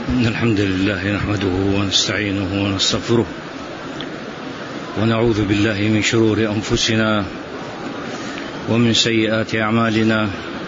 إن الحمد لله نحمده ونستعينه ونستغفره ونعوذ بالله من شرور أنفسنا ومن سيئات أعمالنا.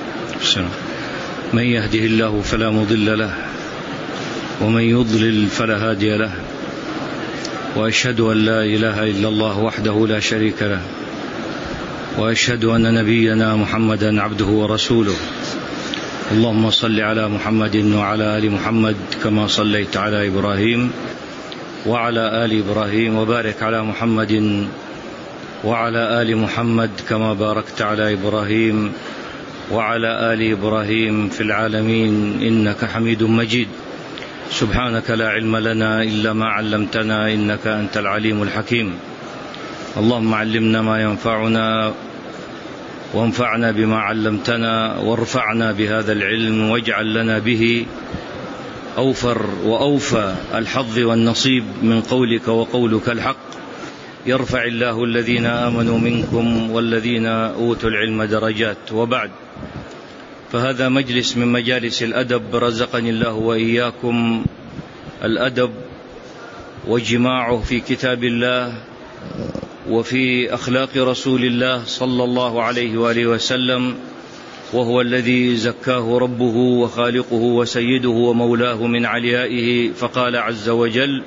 من يهده الله فلا مضل له ومن يضلل فلا هادي له، وأشهد أن لا إله إلا الله وحده لا شريك له، وأشهد أن نبينا محمدا عبده ورسوله. اللهم صل على محمد وعلى آل محمد كما صليت على إبراهيم وعلى آل إبراهيم، وبارك على محمد وعلى آل محمد كما باركت على إبراهيم وعلى آل إبراهيم في العالمين إنك حميد مجيد. سبحانك لا علم لنا إلا ما علمتنا إنك أنت العليم الحكيم. اللهم علمنا ما ينفعنا وانفعنا بما علمتنا، وارفعنا بهذا العلم، واجعل لنا به أوفر وأوفى الحظ والنصيب من قولك وقولك الحق. يرفع الله الذين آمنوا منكم والذين أوتوا العلم درجات. وبعد، فهذا مجلس من مجالس الأدب، رزقني الله وإياكم الأدب وجماعه في كتاب الله وفي أخلاق رسول الله صلى الله عليه وآله وسلم، وهو الذي زكاه ربه وخالقه وسيده ومولاه من عليائه، فقال عز وجل: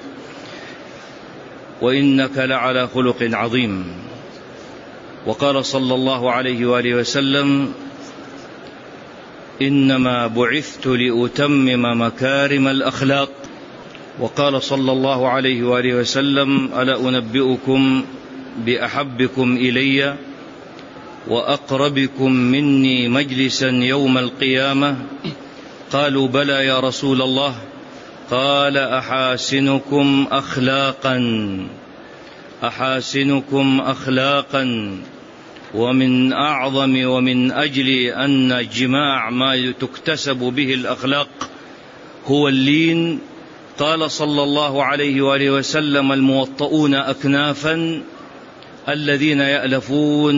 وإنك لعلى خلق عظيم. وقال صلى الله عليه وآله وسلم: إنما بعثت لأتمم مكارم الأخلاق. وقال صلى الله عليه وآله وسلم: ألا أنبئكم بأحبكم إلي وأقربكم مني مجلسا يوم القيامة؟ قالوا: بلى يا رسول الله. قال: أحاسنكم أخلاقا. أحاسنكم أخلاقا. ومن أعظم ومن أجل أن جماع ما تكتسب به الأخلاق هو اللين، قال صلى الله عليه وآله وسلم: الموطؤون أكنافا الذين يألفون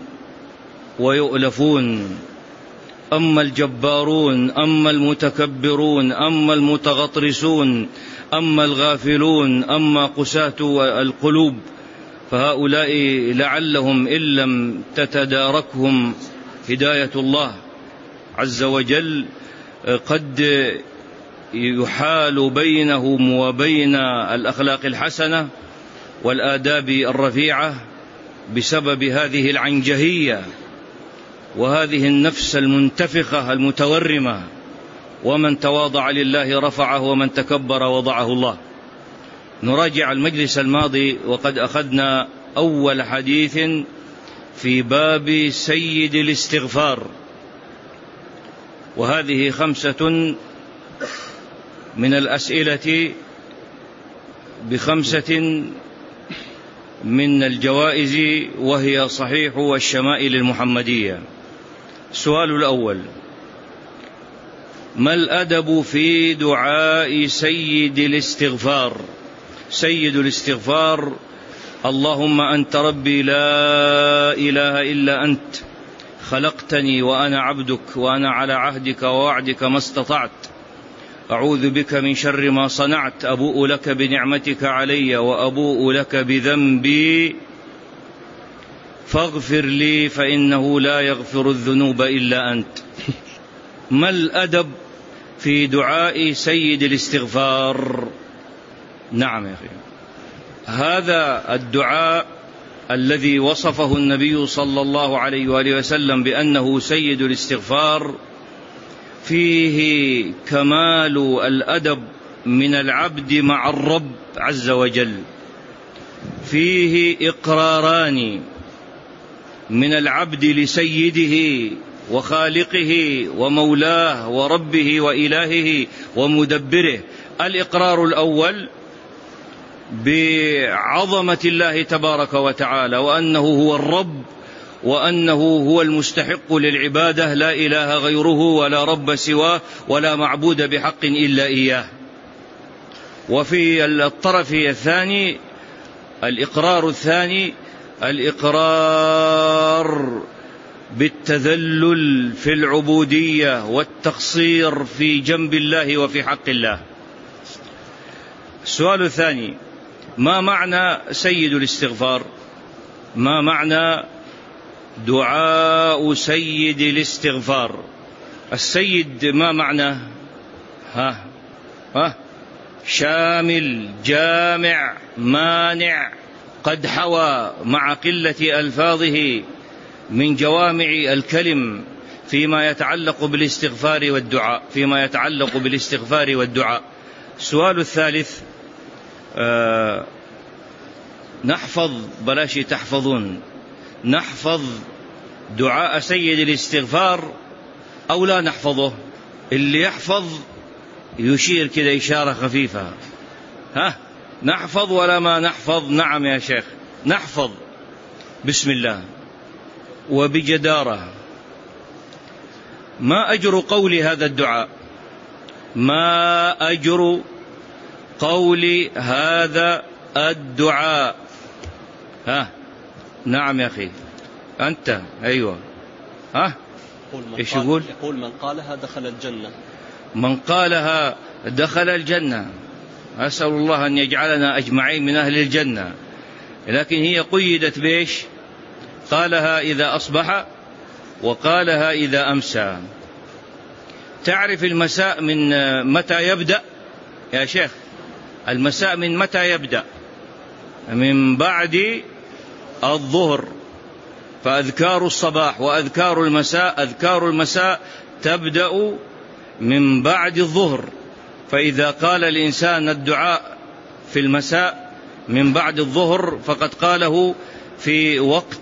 ويؤلفون، أما الجبارون، أما المتكبرون، أما المتغطرسون، أما الغافلون، أما قساة القلوب، فهؤلاء لعلهم إن لم تتداركهم هداية الله عز وجل قد يحال بينهم وبين الأخلاق الحسنة والآداب الرفيعة بسبب هذه العنجهية وهذه النفس المنتفخة المتورمة. ومن تواضع لله رفعه ومن تكبر وضعه الله. نراجع المجلس الماضي وقد أخذنا أول حديث في باب سيد الاستغفار، وهذه 5 من الأسئلة ب5 من الجوائز، وهي صحيح والشمائل المحمدية. السؤال الأول: ما الأدب في دعاء سيد الاستغفار؟ سيد الاستغفار: اللهم أنت ربي لا إله إلا أنت، خلقتني وأنا عبدك، وأنا على عهدك ووعدك ما استطعت، أعوذ بك من شر ما صنعت، أبوء لك بنعمتك علي وأبوء لك بذنبي فاغفر لي فإنه لا يغفر الذنوب إلا أنت. ما الأدب في دعاء سيد الاستغفار؟ نعم يا أخي، هذا الدعاء الذي وصفه النبي صلى الله عليه وآله وسلم بأنه سيد الاستغفار فيه كمال الأدب من العبد مع الرب عز وجل، فيه إقراران من العبد لسيده وخالقه ومولاه وربه وإلهه ومدبره. الإقرار الأول بعظمة الله تبارك وتعالى، وأنه هو الرب، وأنه هو المستحق للعبادة، لا إله غيره ولا رب سواه ولا معبود بحق إلا إياه. وفي الطرف الثاني الإقرار الثاني، الإقرار بالتذلل في العبودية والتقصير في جنب الله وفي حق الله. السؤال الثاني: ما معنى سيد الاستغفار؟ ما معنى دعاء سيد الاستغفار؟ السيد ما معنى؟ شامل، جامع، مانع، قد حوى مع قلة ألفاظه من جوامع الكلم فيما يتعلق بالاستغفار والدعاء، فيما يتعلق بالاستغفار والدعاء. السؤال الثالث: نحفظ، بلاش تحفظون، نحفظ دعاء سيد الاستغفار أو لا نحفظه؟ اللي يحفظ يشير كده إشارة خفيفة. نحفظ ولا ما نحفظ؟ نعم يا شيخ نحفظ. بسم الله وبجدارة. ما أجر قول هذا الدعاء؟ ما أجر قول هذا الدعاء؟ نعم يا أخي أنت. أيوة. إيش يقول؟ يقول من قالها دخل الجنة. من قالها دخل الجنة. أسأل الله أن يجعلنا أجمعين من أهل الجنة. لكن هي قيدت بيش؟ قالها إذا أصبح وقالها إذا أمسى. تعرف المساء من متى يبدأ يا شيخ؟ المساء من متى يبدأ؟ من بعد الظهر. فأذكار الصباح وأذكار المساء، أذكار المساء تبدأ من بعد الظهر. فإذا قال الإنسان الدعاء في المساء من بعد الظهر فقد قاله في وقت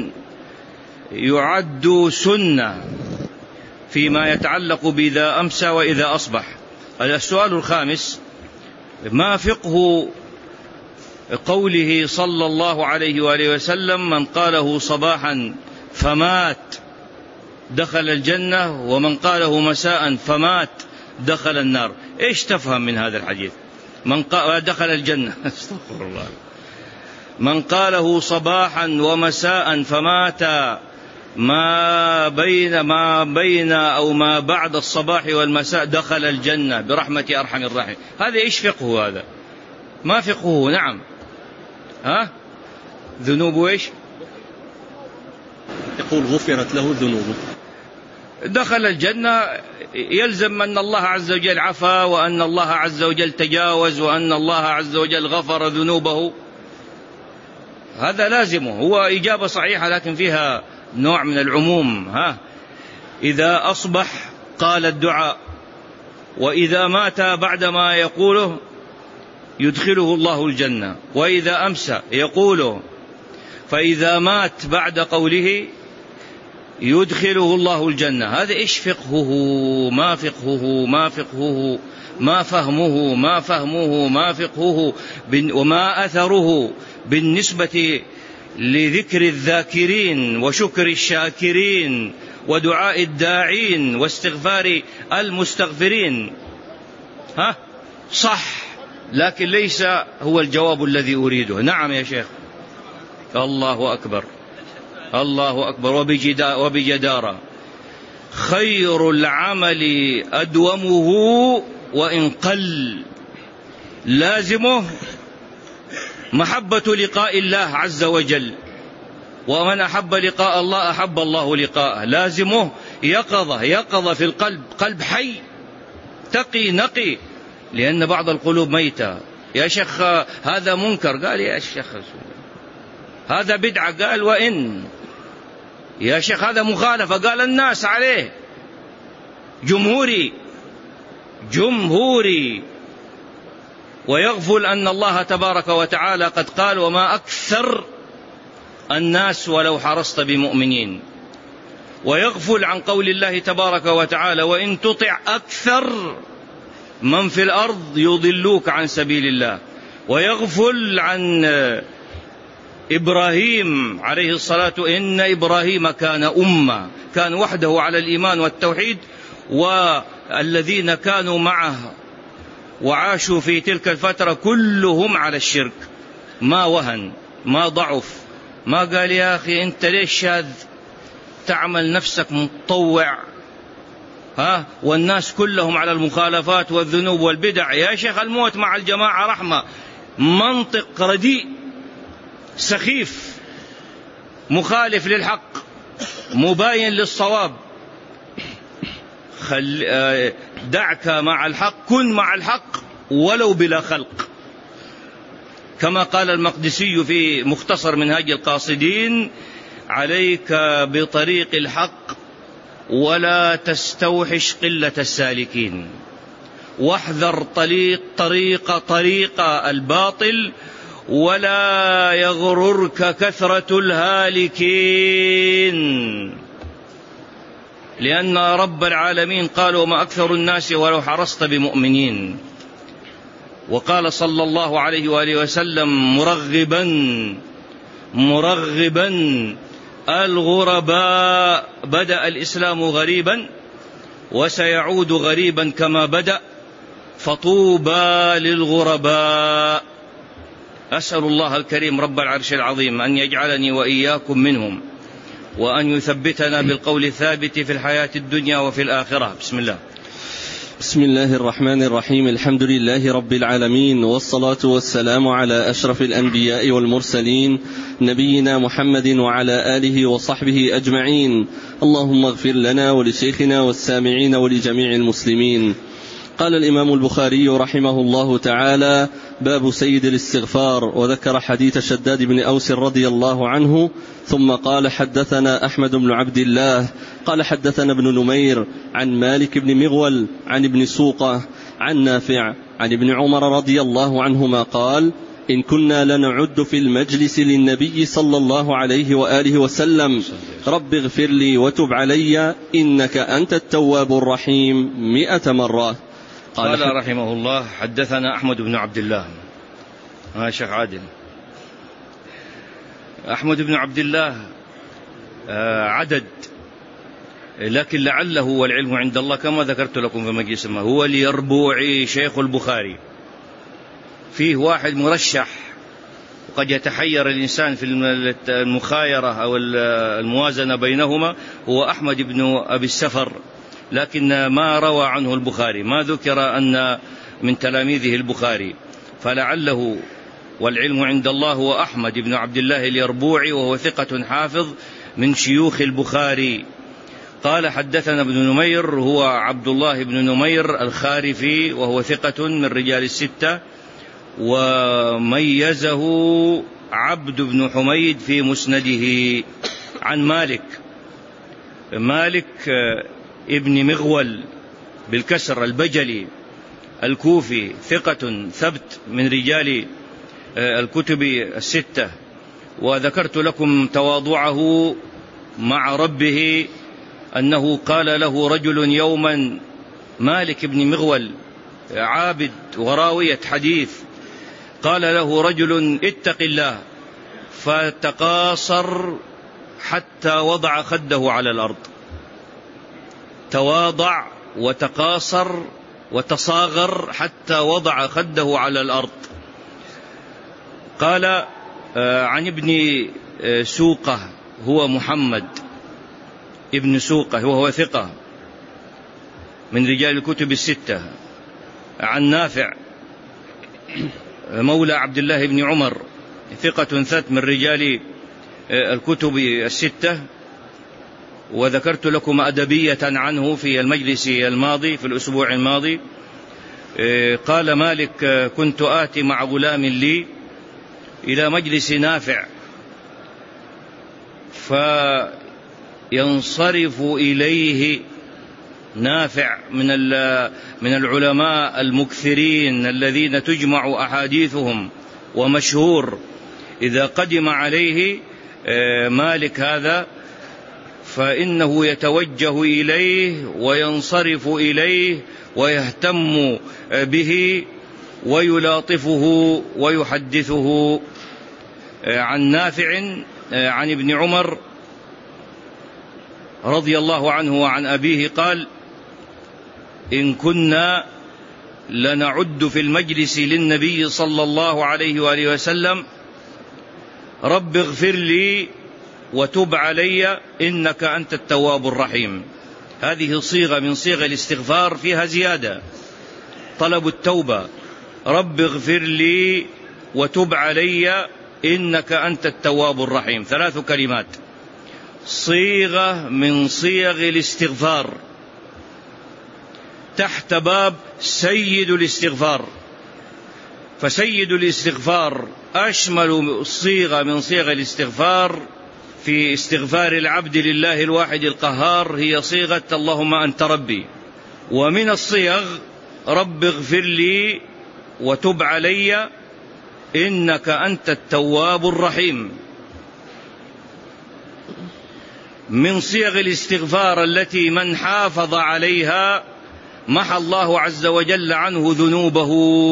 يعد سنة فيما يتعلق بإذا أمسى وإذا أصبح. السؤال الخامس: ما فقه قوله صلى الله عليه وآله وسلم: من قاله صباحا فمات دخل الجنة، ومن قاله مساء فمات دخل النار؟ إيش تفهم من هذا الحديث؟ من قال دخل الجنة استغفر الله. من قاله صباحا ومساء فمات ما بين أو ما بعد الصباح والمساء دخل الجنة برحمة أرحم الراحمين. هذا إيش فقهه؟ هذا ما فقهه. نعم. ذنوبه إيش؟ يقول غفرت له ذنوبه دخل الجنة. يلزم أن الله عز وجل عفا، وأن الله عز وجل تجاوز، وأن الله عز وجل غفر ذنوبه. هذا لازمه. هو إجابة صحيحة لكن فيها نوع من العموم. إذا أصبح قال الدعاء، وإذا مات بعدما يقوله يدخله الله الجنة، وإذا أمسى يقوله، فإذا مات بعد قوله يدخله الله الجنة. هذا إيش فقهه؟ ما فقهه؟ ما فقهه؟ ما فهمه؟ ما فهمه؟ ما فقهه؟ وما أثره بالنسبة لذكر الذاكرين وشكر الشاكرين ودعاء الداعين واستغفار المستغفرين؟ صح، لكن ليس هو الجواب الذي أريده. نعم يا شيخ. الله أكبر، الله أكبر. وبجدارة. خير العمل أدومه وإن قل. لازمه محبة لقاء الله عز وجل، ومن أحب لقاء الله أحب الله لقاءه. لازمه يقظة في القلب، قلب حي تقي نقي، لأن بعض القلوب ميتة. يا شيخ هذا منكر، قال يا شيخ هذا بدعة، قال وإن. يا شيخ هذا مخالفة، قال الناس عليه. جمهوري. ويغفل أن الله تبارك وتعالى قد قال: وما أكثر الناس ولو حرصت بمؤمنين. ويغفل عن قول الله تبارك وتعالى: وإن تطع أكثر من في الأرض يضلوك عن سبيل الله. ويغفل عن إبراهيم عليه الصلاة: إن إبراهيم كان أمة، كان وحده على الإيمان والتوحيد، والذين كانوا معه وعاشوا في تلك الفترة كلهم على الشرك. ما وهن، ما ضعف، ما قال يا أخي أنت ليش شاذ تعمل نفسك متطوع والناس كلهم على المخالفات والذنوب والبدع. يا شيخ الموت مع الجماعة رحمة. منطق رديء سخيف مخالف للحق مباين للصواب. دعك مع الحق، كن مع الحق ولو بلا خلق، كما قال المقدسي في مختصر منهاج القاصدين: عليك بطريق الحق ولا تستوحش قلة السالكين، واحذر طريق الباطل ولا يغررك كثرة الهالكين. لأن رب العالمين قال: وما أكثر الناس ولو حرصت بمؤمنين. وقال صلى الله عليه وآله وسلم مرغبا: الغرباء بدأ الإسلام غريبا وسيعود غريبا كما بدأ، فطوبى للغرباء. أسأل الله الكريم رب العرش العظيم أن يجعلني وإياكم منهم، وأن يثبتنا بالقول الثابت في الحياة الدنيا وفي الآخرة. بسم الله. بسم الله الرحمن الرحيم. الحمد لله رب العالمين، والصلاة والسلام على أشرف الأنبياء والمرسلين، نبينا محمد وعلى آله وصحبه أجمعين. اللهم اغفر لنا ولشيخنا والسامعين ولجميع المسلمين. قال الإمام البخاري رحمه الله تعالى: باب سيد الاستغفار، وذكر حديث شداد بن أوس رضي الله عنه، ثم قال: حدثنا أحمد بن عبد الله قال حدثنا ابن نمير عن مالك بن مغول عن ابن سوقة عن نافع عن ابن عمر رضي الله عنهما قال: إن كنا لنعد في المجلس للنبي صلى الله عليه وآله وسلم: رب اغفر لي وتب علي إنك أنت التواب الرحيم 100 مرة. قال رحمه الله: حدثنا أحمد بن عبد الله. شيخ عادل، أحمد بن عبد الله عدد، لكن لعله والعلم عند الله كما ذكرت لكم في مجلس ما، هو اليربوعي شيخ البخاري. فيه واحد مرشح، وقد يتحير الإنسان في المخايرة أو الموازنة بينهما، هو أحمد بن أبي السفر، لكن ما روى عنه البخاري، ما ذكر أن من تلاميذه البخاري، فلعله والعلم عند الله هو أحمد بن عبد الله اليربوعي، وهو ثقة حافظ من شيوخ البخاري. قال: حدثنا ابن نمير، هو عبد الله بن نمير الخارفي، وهو ثقة من رجال الستة، وميزه عبد بن حميد في مسنده. عن مالك ابن مغول بالكسر البجلي الكوفي، ثقة ثبت من رجال الكتب الستة، وذكرت لكم تواضعه مع ربه، أنه قال له رجل يوما: مالك بن مغول عابد وراوية حديث، قال له رجل: اتق الله، فتقاصر حتى وضع خده على الأرض. تواضع وتقاصر وتصاغر حتى وضع خده على الأرض. قال: عن ابن سوقة، هو محمد ابن سوقة، وهو ثقة من رجال الكتب الستة. عن نافع مولى عبد الله بن عمر، ثقة ثبت من رجال الكتب الستة، وذكرت لكم أدبية عنه في المجلس الماضي، في الأسبوع الماضي. قال مالك: كنت آتي مع غلام لي إلى مجلس نافع، فينصرف إليه نافع من العلماء المكثرين الذين تجمع أحاديثهم، ومشهور إذا قدم عليه مالك هذا فإنه يتوجه إليه وينصرف إليه ويهتم به ويلاطفه ويحدثه. عن نافع عن ابن عمر رضي الله عنه وعن أبيه قال: إن كنا لنعد في المجلس للنبي صلى الله عليه وآله وسلم: رب اغفر لي وتب علي إنك أنت التواب الرحيم. هذه صيغة من صيغ الاستغفار فيها زيادة، طلب التوبة، رب اغفر لي وتب علي إنك أنت التواب الرحيم، 3 كلمات، صيغة من صيغ الاستغفار تحت باب سيد الاستغفار. فسيد الاستغفار أشمل صيغة من صيغ الاستغفار في استغفار العبد لله الواحد القهار هي صيغة اللهم أنت ربي. ومن الصيغ رب اغفر لي وتب علي إنك أنت التواب الرحيم. من صيغ الاستغفار التي من حافظ عليها محى الله عز وجل عنه ذنوبه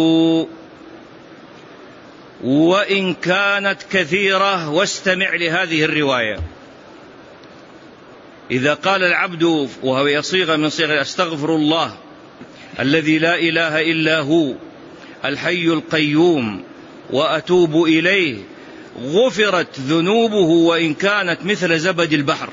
وإن كانت كثيرة. واستمع لهذه الرواية: إذا قال العبد وهو صيغة من صيغ أستغفر الله الذي لا إله إلا هو الحي القيوم وأتوب إليه، غفرت ذنوبه وإن كانت مثل زبد البحر.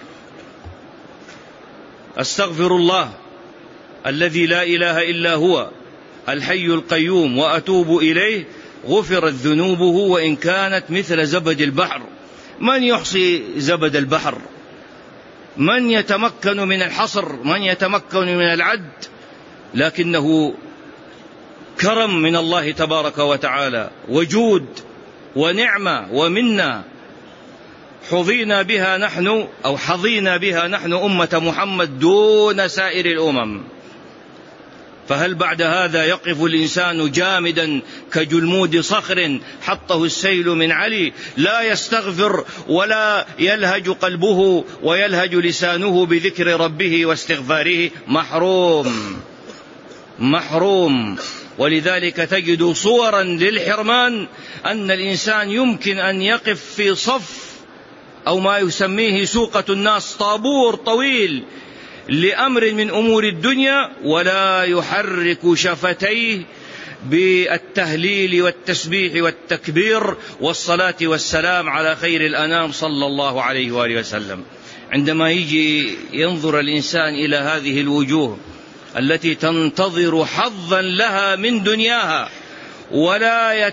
أستغفر الله الذي لا إله إلا هو الحي القيوم وأتوب إليه، غفرت ذنوبه وإن كانت مثل زبد البحر. من يحصي زبد البحر؟ من يتمكن من الحصر؟ من يتمكن من العد؟ لكنه كرم من الله تبارك وتعالى وجود ونعمة ومنة حظينا بها نحن أو حظينا بها نحن أمة محمد دون سائر الأمم. فهل بعد هذا يقف الإنسان جامدا كجلمود صخر حطه السيل من علي، لا يستغفر ولا يلهج قلبه ويلهج لسانه بذكر ربه واستغفاره؟ محروم. ولذلك تجد صورا للحرمان أن الإنسان يمكن أن يقف في صف أو ما يسميه سوقة الناس، طابور طويل لأمر من أمور الدنيا، ولا يحرك شفتيه بالتهليل والتسبيح والتكبير والصلاة والسلام على خير الأنام صلى الله عليه وآله وسلم. عندما يجي ينظر الإنسان إلى هذه الوجوه التي تنتظر حظا لها من دنياها ولا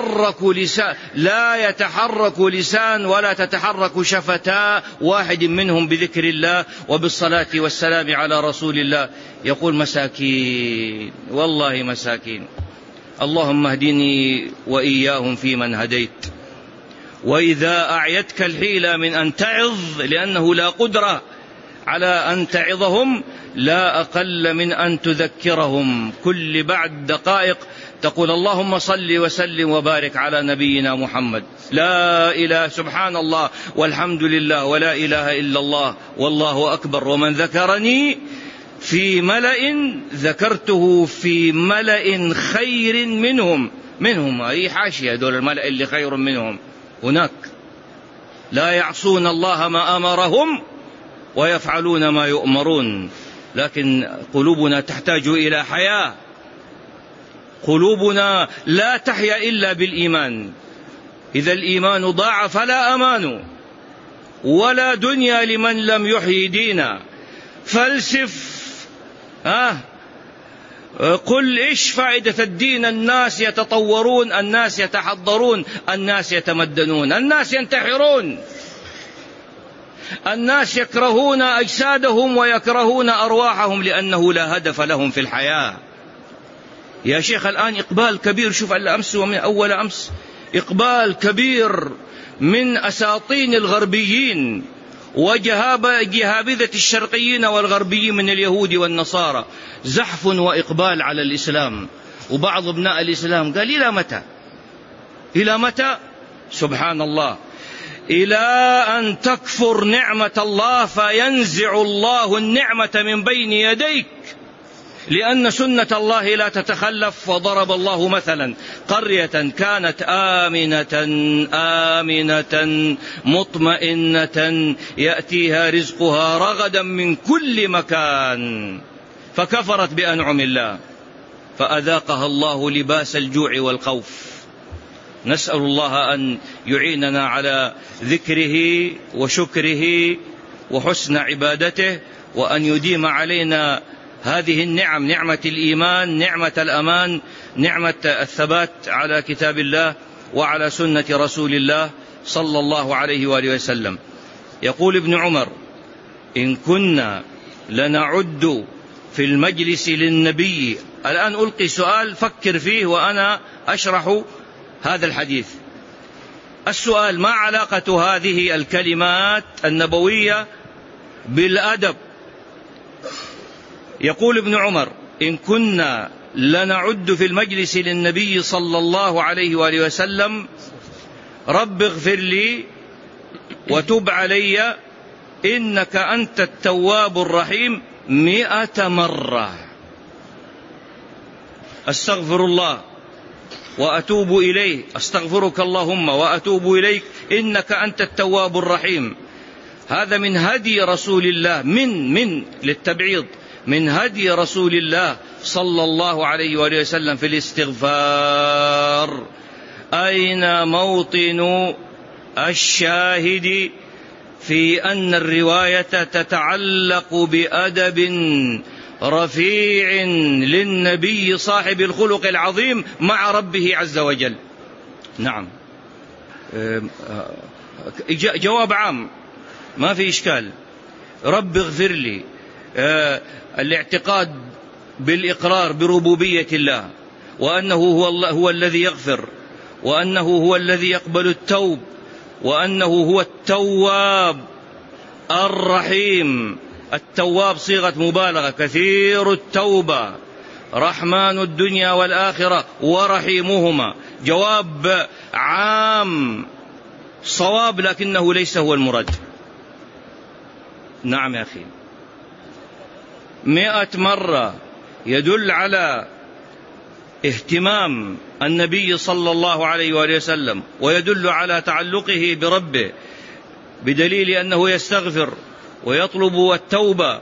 يتحرك لسان ولا تتحرك شفتا واحد منهم بذكر الله وبالصلاة والسلام على رسول الله، يقول مساكين، والله مساكين. اللهم اهدني وإياهم فيمن هديت. وإذا أعيتك الحيلة من أن تعظ، لأنه لا قدرة على أن تعظهم، لا أقل من أن تذكرهم كل بعد دقائق تقول اللهم صل وسلم وبارك على نبينا محمد، لا إله سبحان الله والحمد لله ولا إله إلا الله والله أكبر، ومن ذكرني في ملأ ذكرته في ملأ خير منهم أي حاشية دول الملأ اللي خير منهم هناك، لا يعصون الله ما أمرهم ويفعلون ما يؤمرون. لكن قلوبنا تحتاج إلى حياة، قلوبنا لا تحيا إلا بالإيمان. إذا الإيمان ضاع فلا أمان ولا دنيا لمن لم يحيي دينا. فلسف قل إيش فائدة الدين؟ الناس يتطورون، الناس يتحضرون، الناس يتمدنون، الناس ينتحرون، الناس يكرهون أجسادهم ويكرهون أرواحهم لأنه لا هدف لهم في الحياة. يا شيخ الآن إقبال كبير، شوف الأمس ومن أول أمس إقبال كبير من أساطين الغربيين وجهابذة الشرقيين والغربيين من اليهود والنصارى، زحف وإقبال على الإسلام. وبعض ابناء الإسلام قال إلى متى؟ سبحان الله، إلى أن تكفر نعمة الله فينزع الله النعمة من بين يديك، لأن سنة الله لا تتخلف. وضرب الله مثلا قرية كانت آمنة مطمئنة يأتيها رزقها رغدا من كل مكان فكفرت بأنعم الله فأذاقها الله لباس الجوع والخوف. نسأل الله أن يعيننا على ذكره وشكره وحسن عبادته وأن يديم علينا هذه النعم، نعمة الإيمان، نعمة الأمان، نعمة الثبات على كتاب الله وعلى سنة رسول الله صلى الله عليه وآله وسلم. يقول ابن عمر: إن كنا لنعد في المجلس للنبي. الآن ألقي سؤال، فكر فيه وأنا أشرح هذا الحديث. السؤال: ما علاقة هذه الكلمات النبوية بالأدب؟ يقول ابن عمر: إن كنا لنعد في المجلس للنبي صلى الله عليه وآله وسلم رب اغفر لي وتب علي إنك أنت التواب الرحيم 100 مرة. أستغفر الله وأتوب إليه، أستغفرك اللهم وأتوب إليك إنك أنت التواب الرحيم. هذا من هدي رسول الله، من للتبعيض، من هدي رسول الله صلى الله عليه وآله وسلم في الاستغفار. أين موطن الشاهد في أن الرواية تتعلق بأدب رفيع للنبي صاحب الخلق العظيم مع ربه عز وجل؟ نعم، جواب عام ما في إشكال. رب اغفر لي، الاعتقاد بالإقرار بربوبية الله، وأنه هو الذي يغفر، وأنه هو الذي يقبل التوب، وأنه هو التواب الرحيم. التواب صيغة مبالغة، كثير التوبة، رحمن الدنيا والآخرة ورحيمهما. جواب عام صواب، لكنه ليس هو المراد. نعم يا أخي، 100 مرة يدل على اهتمام النبي صلى الله عليه وآله وسلم، ويدل على تعلقه بربه، بدليل أنه يستغفر ويطلب التوبة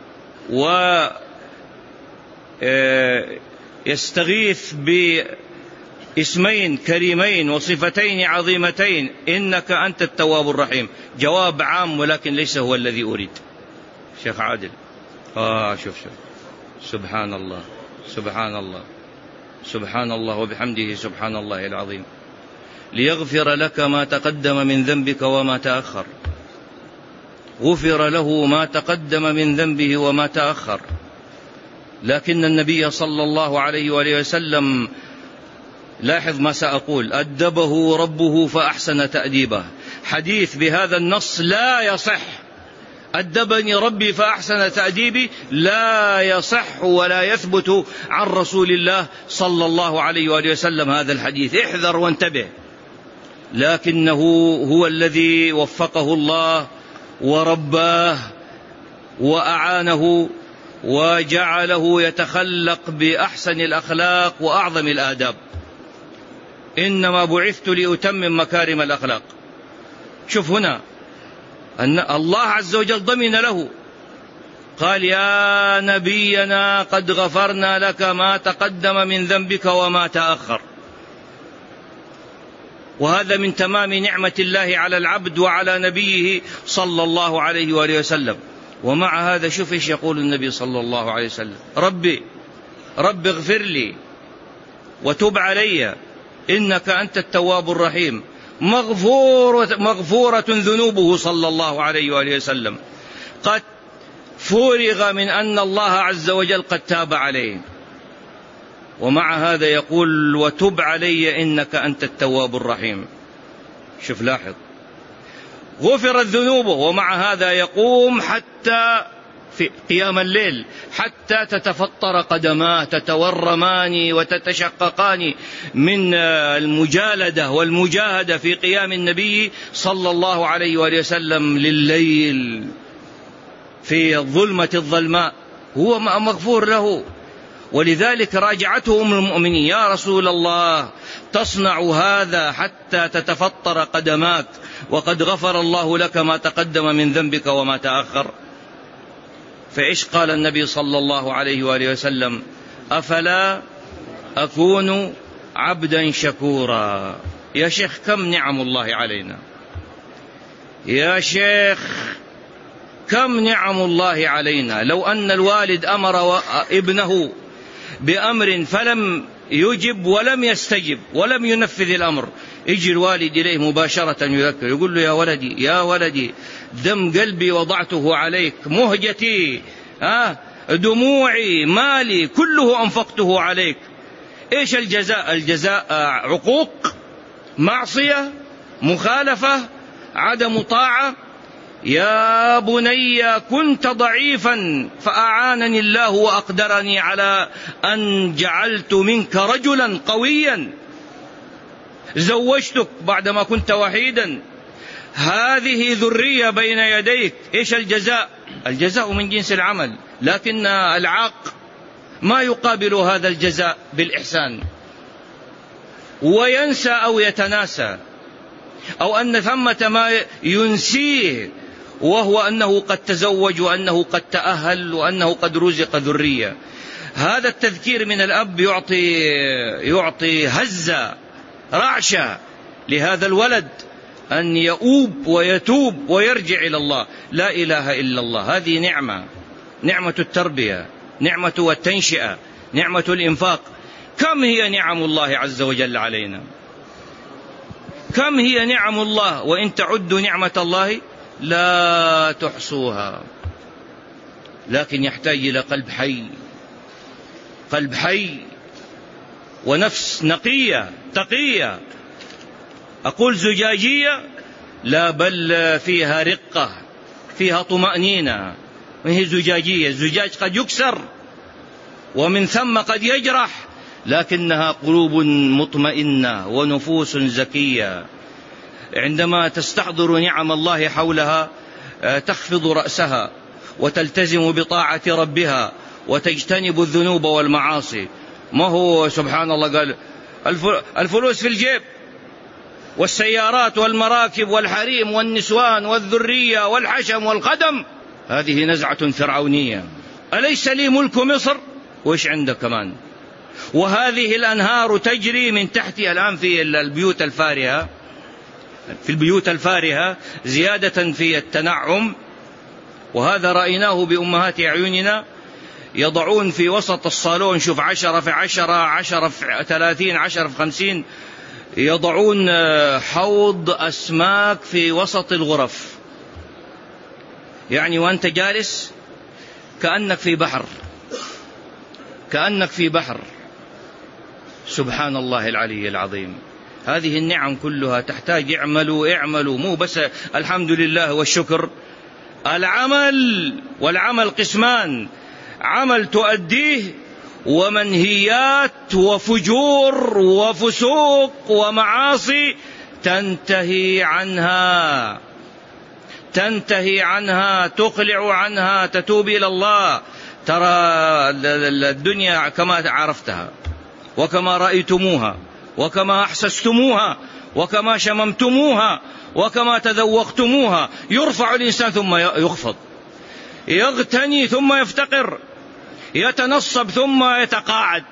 ويستغيث باسمين كريمين وصفتين عظيمتين: إنك أنت التواب الرحيم. جواب عام، ولكن ليس هو الذي أريد. شيخ عادل، شوف سبحان الله، سبحان الله، سبحان الله وبحمده سبحان الله العظيم. ليغفر لك ما تقدم من ذنبك وما تأخر. غفر له ما تقدم من ذنبه وما تأخر. لكن النبي صلى الله عليه وآله وسلم، لاحظ ما سأقول، أدبه ربه فأحسن تأديبه. حديث بهذا النص لا يصح. أدبني ربي فأحسن تأديبي لا يصح ولا يثبت عن رسول الله صلى الله عليه وآله وسلم هذا الحديث. احذر وانتبه. لكنه هو الذي وفقه الله ورباه وأعانه وجعله يتخلق بأحسن الأخلاق وأعظم الآداب. إنما بعثت لأتمم مكارم الأخلاق. شوف هنا أن الله عز وجل ضمن له، قال: يا نبينا قد غفرنا لك ما تقدم من ذنبك وما تأخر. وهذا من تمام نعمة الله على العبد وعلى نبيه صلى الله عليه وآله وسلم. ومع هذا شوف إيش يقول النبي صلى الله عليه وسلم: رب اغفر لي وتب علي إنك أنت التواب الرحيم. مغفورة ذنوبه صلى الله عليه وآله وسلم، قد فرغ من أن الله عز وجل قد تاب عليه. ومع هذا يقول: وتب علي إنك أنت التواب الرحيم. شوف، لاحظ، غفرت ذنوبه، ومع هذا يقوم حتى في قيام الليل حتى تتفطر قدماه، تتورمان وتتشققان من المجالدة والمجاهدة في قيام النبي صلى الله عليه وآله وسلم لليل في الظلمة الظلماء. هو مغفور له. ولذلك راجعته أم المؤمنين: يا رسول الله، تصنع هذا حتى تتفطر قدماك وقد غفر الله لك ما تقدم من ذنبك وما تأخر؟ فإيش قال النبي صلى الله عليه وآله وسلم: أفلا أكون عبدا شكورا. يا شيخ، كم نعم الله علينا! يا شيخ، كم نعم الله علينا. لو أن الوالد أمر ابنه بأمر فلم يجب ولم يستجب ولم ينفذ الأمر، يجي الوالد إليه مباشرة يذكر، يقول له يا ولدي يا ولدي، دم قلبي وضعته عليك، مهجتي دموعي مالي كله أنفقته عليك. إيش الجزاء؟ الجزاء عقوق، معصية، مخالفة، عدم طاعة. يا بني كنت ضعيفا فأعانني الله وأقدرني على أن جعلت منك رجلا قويا، زوجتك بعدما كنت وحيدا، هذه ذرية بين يديك. إيش الجزاء؟ الجزاء من جنس العمل، لكن العاق ما يقابل هذا الجزاء بالإحسان، وينسى أو يتناسى، أو أن ثمة ما ينسيه، وهو أنه قد تزوج وأنه قد تأهل وأنه قد رزق ذرية. هذا التذكير من الأب يعطي هزة رعشة لهذا الولد أن يؤوب ويتوب ويرجع إلى الله. لا إله إلا الله. هذه نعمة التربية، نعمة التنشئة، نعمة الإنفاق. كم هي نعم الله عز وجل علينا، كم هي نعم الله، وإن تعدوا نعمة الله لا تحصوها. لكن يحتاج إلى قلب حي ونفس نقية تقية. أقول زجاجية، لا بل فيها رقة، فيها طمأنينة. وهي زجاجية، الزجاج قد يكسر ومن ثم قد يجرح، لكنها قلوب مطمئنة ونفوس زكية. عندما تستحضر نعم الله حولها تخفض رأسها وتلتزم بطاعة ربها وتجتنب الذنوب والمعاصي. ما هو سبحان الله قال الفلوس في الجيب والسيارات والمراكب والحريم والنسوان والذرية والحشم والخدم، هذه نزعة فرعونية. أليس لي ملك مصر؟ وإيش عندك كمان؟ وهذه الأنهار تجري من تحتها الآن في البيوت الفارهة، في البيوت الفارهة زيادة في التنعم. وهذا رأيناه بأمهات أعيننا، يضعون في وسط الصالون، شوف 10 في 10 10 في 30 10 في 50، يضعون حوض أسماك في وسط الغرف، يعني وأنت جالس كأنك في بحر. سبحان الله العلي العظيم. هذه النعم كلها تحتاج اعملوا، مو بس الحمد لله والشكر. والعمل قسمان: عمل تؤديه، ومنهيات وفجور وفسوق ومعاصي تنتهي عنها، تقلع عنها، تتوب إلى الله. ترى الدنيا كما عرفتها وكما رأيتموها وكما أحسستموها وكما شممتموها وكما تذوقتموها. يرفع الإنسان ثم يخفض، يغتني ثم يفتقر، يتنصب ثم يتقاعد،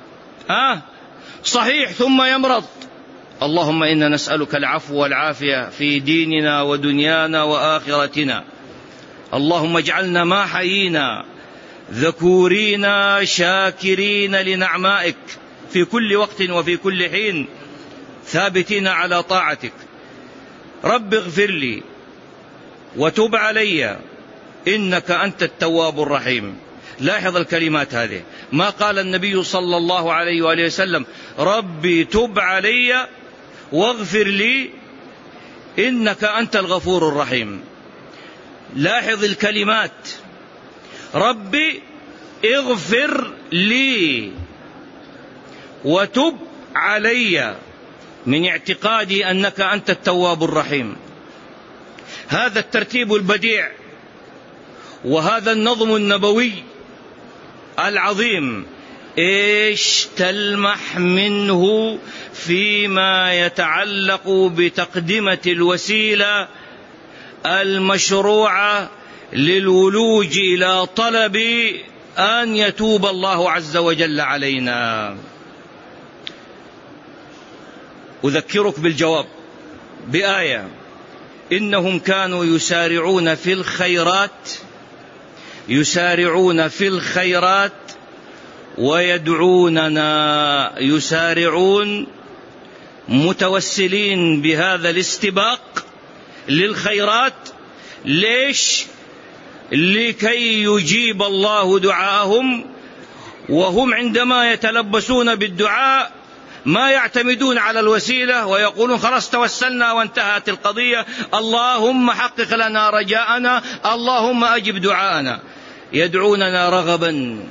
صحيح ثم يمرض. اللهم إنا نسألك العفو والعافية في ديننا ودنيانا وآخرتنا. اللهم اجعلنا ما حيينا ذكورين شاكرين لنعمائك في كل وقت وفي كل حين، ثابتين على طاعتك. رب اغفر لي وتب علي إنك أنت التواب الرحيم. لاحظ الكلمات هذه، ما قال النبي صلى الله عليه وآله وسلم ربي تب علي واغفر لي إنك أنت الغفور الرحيم. لاحظ الكلمات: ربي اغفر لي وتب علي، من اعتقادي أنك أنت التواب الرحيم. هذا الترتيب البديع وهذا النظم النبوي العظيم، إيش تلمح منه فيما يتعلق بتقدمة الوسيلة المشروعة للولوج إلى طلب أن يتوب الله عز وجل علينا. أذكرك بالجواب بآية: إنهم كانوا يسارعون في الخيرات ويدعوننا، يسارعون متوسلين بهذا الاستباق للخيرات. ليش؟ لكي يجيب الله دعاءهم، وهم عندما يتلبسون بالدعاء ما يعتمدون على الوسيلة ويقولون خلاص توسلنا وانتهت القضية، اللهم حقق لنا رجاءنا، اللهم أجب دعاءنا. يدعوننا رغبا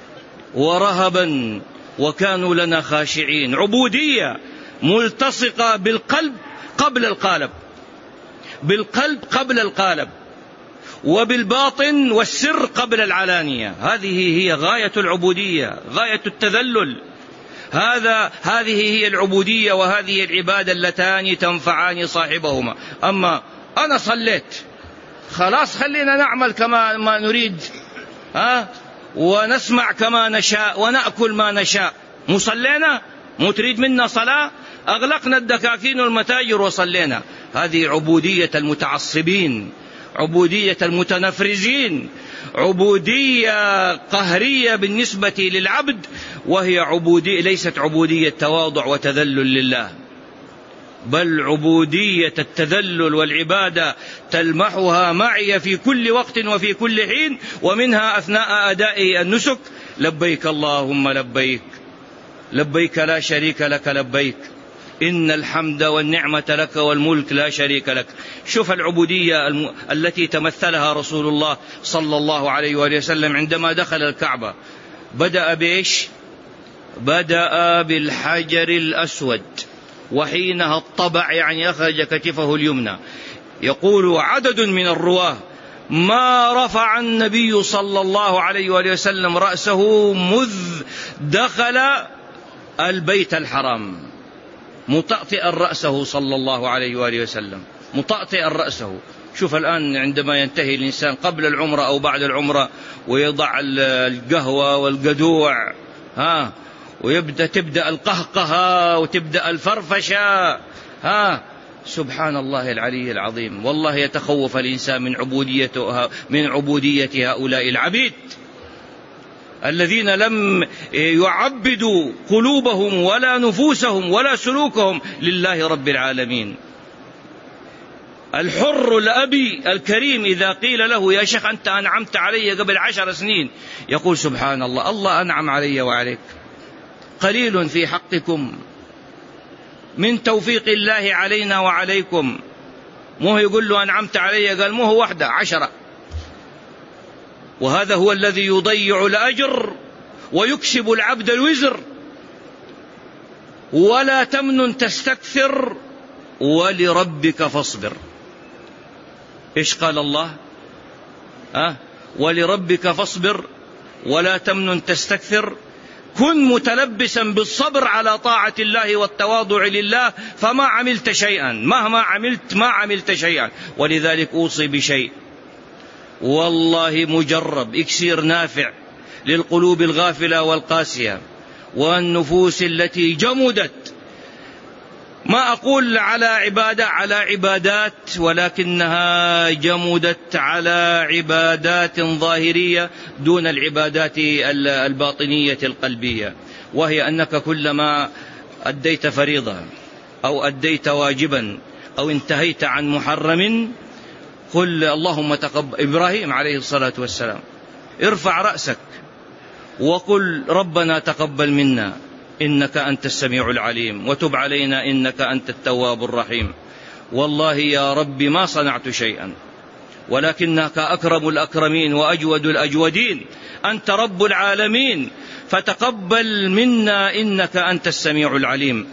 ورهبا وكانوا لنا خاشعين. عبودية ملتصقة بالقلب قبل القالب، بالقلب قبل القالب، وبالباطن والسر قبل العلانية. هذه هي غاية العبودية، غاية التذلل. هذه هي العبودية وهذه العبادة اللتان تنفعان صاحبهما. أما أنا صليت خلاص خلينا نعمل كما ما نريد، ونسمع كما نشاء ونأكل ما نشاء. مصلينا متريد منا صلاة، أغلقنا الدكاكين والمتاجر وصلينا. هذه عبودية المتعصبين، عبودية المتنفرزين، عبودية قهرية بالنسبة للعبد، وهي عبودية ليست عبودية تواضع وتذلل لله، بل عبودية التذلل والعبادة تلمحها معي في كل وقت وفي كل حين، ومنها أثناء أداء النسك: لبيك اللهم لبيك، لبيك لا شريك لك لبيك، إن الحمد والنعمة لك والملك لا شريك لك. شوف العبودية التي تمثلها رسول الله صلى الله عليه وآله وسلم عندما دخل الكعبة. بدأ بإيش؟ بدأ بالحجر الأسود، وحينها الطبع يعني أخرج كتفه اليمنى. يقول عدد من الرواه: ما رفع النبي صلى الله عليه وآله وسلم رأسه مذ دخل البيت الحرام، مطأطئا رأسه صلى الله عليه وآله وسلم، مطأطئا رأسه. شوف الآن عندما ينتهي الإنسان قبل العمرة أو بعد العمرة ويضع القهوة والقدوع تبدأ القهقهة وتبدأ الفرفشة. سبحان الله العلي العظيم. والله يتخوف الإنسان من عبودية هؤلاء العبيد الذين لم يعبدوا قلوبهم ولا نفوسهم ولا سلوكهم لله رب العالمين. الحر الأبي الكريم إذا قيل له: يا شيخ أنت أنعمت علي قبل 10 سنين، يقول: سبحان الله، الله أنعم علي وعليك، قليل في حقكم من توفيق الله علينا وعليكم. مو يقول له أنعمت علي، قال مو هو 1 10. وهذا هو الذي يضيع الأجر ويكسب العبد الوزر. ولا تمنن تستكثر ولربك فاصبر. إيش قال الله؟ ولربك فاصبر ولا تمنن تستكثر. كن متلبسا بالصبر على طاعة الله والتواضع لله، فما عملت شيئا، مهما عملت ما عملت شيئا. ولذلك أوصي بشيء والله مجرب، إكسير نافع للقلوب الغافلة والقاسية والنفوس التي جمدت. ما أقول على عبادات، ولكنها جمدت على عبادات ظاهرية دون العبادات الباطنية القلبية، وهي أنك كلما أديت فريضة أو أديت واجبا أو انتهيت عن محرم قل اللهم تقبل. إبراهيم عليه الصلاة والسلام: ارفع رأسك وقل ربنا تقبل منا إنك أنت السميع العليم وتب علينا إنك أنت التواب الرحيم. والله يا رب ما صنعت شيئا، ولكنك أكرم الأكرمين وأجود الأجودين، أنت رب العالمين، فتقبل منا إنك أنت السميع العليم.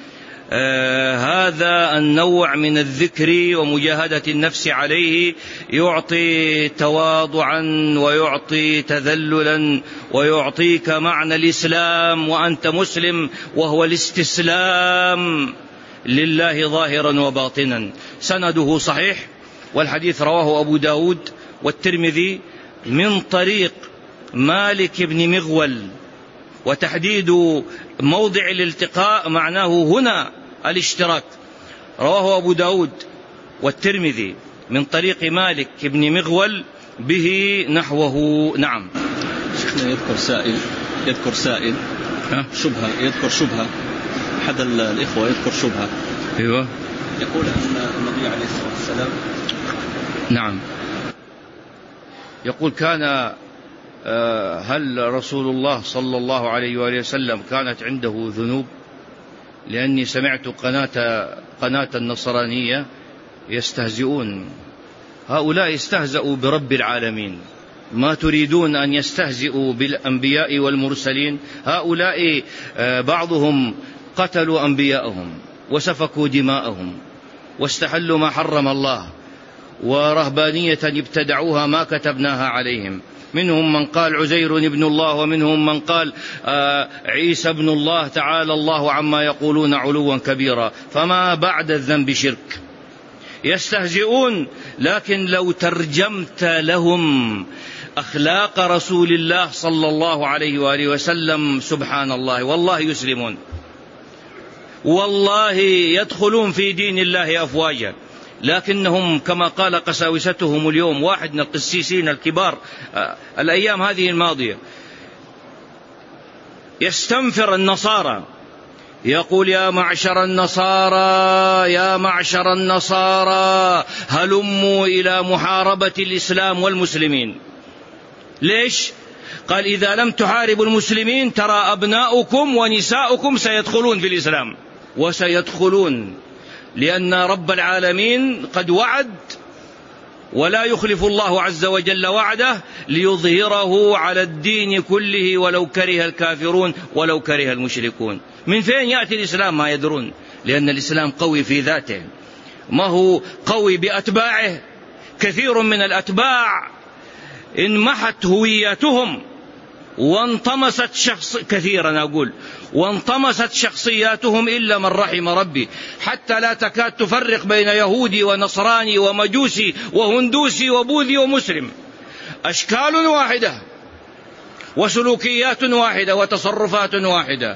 هذا النوع من الذكر ومجاهدة النفس عليه يعطي تواضعا ويعطي تذللا ويعطيك معنى الإسلام وأنت مسلم، وهو الاستسلام لله ظاهرا وباطنا. سنده صحيح، والحديث رواه أبو داود والترمذي من طريق مالك بن مغول، وتحديد موضع الالتقاء معناه هنا الاشتراك. رواه أبو داود والترمذي من طريق مالك بن مغول به نحوه. نعم. شيخنا يذكر سائل شبهة، يذكر شبهة، أحد الإخوة يذكر شبهة. أيوة. يقول أن النبي عليه الصلاة والسلام نعم يقول كان هل رسول الله صلى الله عليه وآله وسلم كانت عنده ذنوب؟ لأني سمعت قناة النصرانية يستهزئون. هؤلاء استهزأوا برب العالمين، ما تريدون أن يستهزئوا بالأنبياء والمرسلين؟ هؤلاء بعضهم قتلوا أنبياءهم وسفكوا دماءهم واستحلوا ما حرم الله، ورهبانية ابتدعوها ما كتبناها عليهم. منهم من قال عزير ابن الله، ومنهم من قال عيسى ابن الله، تعالى الله عما يقولون علوا كبيرا. فما بعد الذنب شرك. يستهزئون، لكن لو ترجمت لهم أخلاق رسول الله صلى الله عليه وآله وسلم سبحان الله، والله يسلمون، والله يدخلون في دين الله أفواجا. لكنهم كما قال قساوستهم اليوم، واحد من القسيسين الكبار الأيام هذه الماضية يستنفر النصارى، يقول يا معشر النصارى، يا معشر النصارى هلموا إلى محاربة الإسلام والمسلمين. ليش؟ قال إذا لم تحاربوا المسلمين ترى أبناؤكم ونساؤكم سيدخلون في الإسلام، وسيدخلون، لأن رب العالمين قد وعد ولا يخلف الله عز وجل وعده ليظهره على الدين كله ولو كره الكافرون ولو كره المشركون. من فين يأتي الإسلام ما يدرون، لأن الإسلام قوي في ذاته، ما هو قوي بأتباعه. كثير من الأتباع انمحت هوياتهم وانطمست وانطمست شخصياتهم إلا من رحم ربي، حتى لا تكاد تفرق بين يهودي ونصراني ومجوسي وهندوسي وبوذي ومسلم. أشكال واحدة وسلوكيات واحدة وتصرفات واحدة،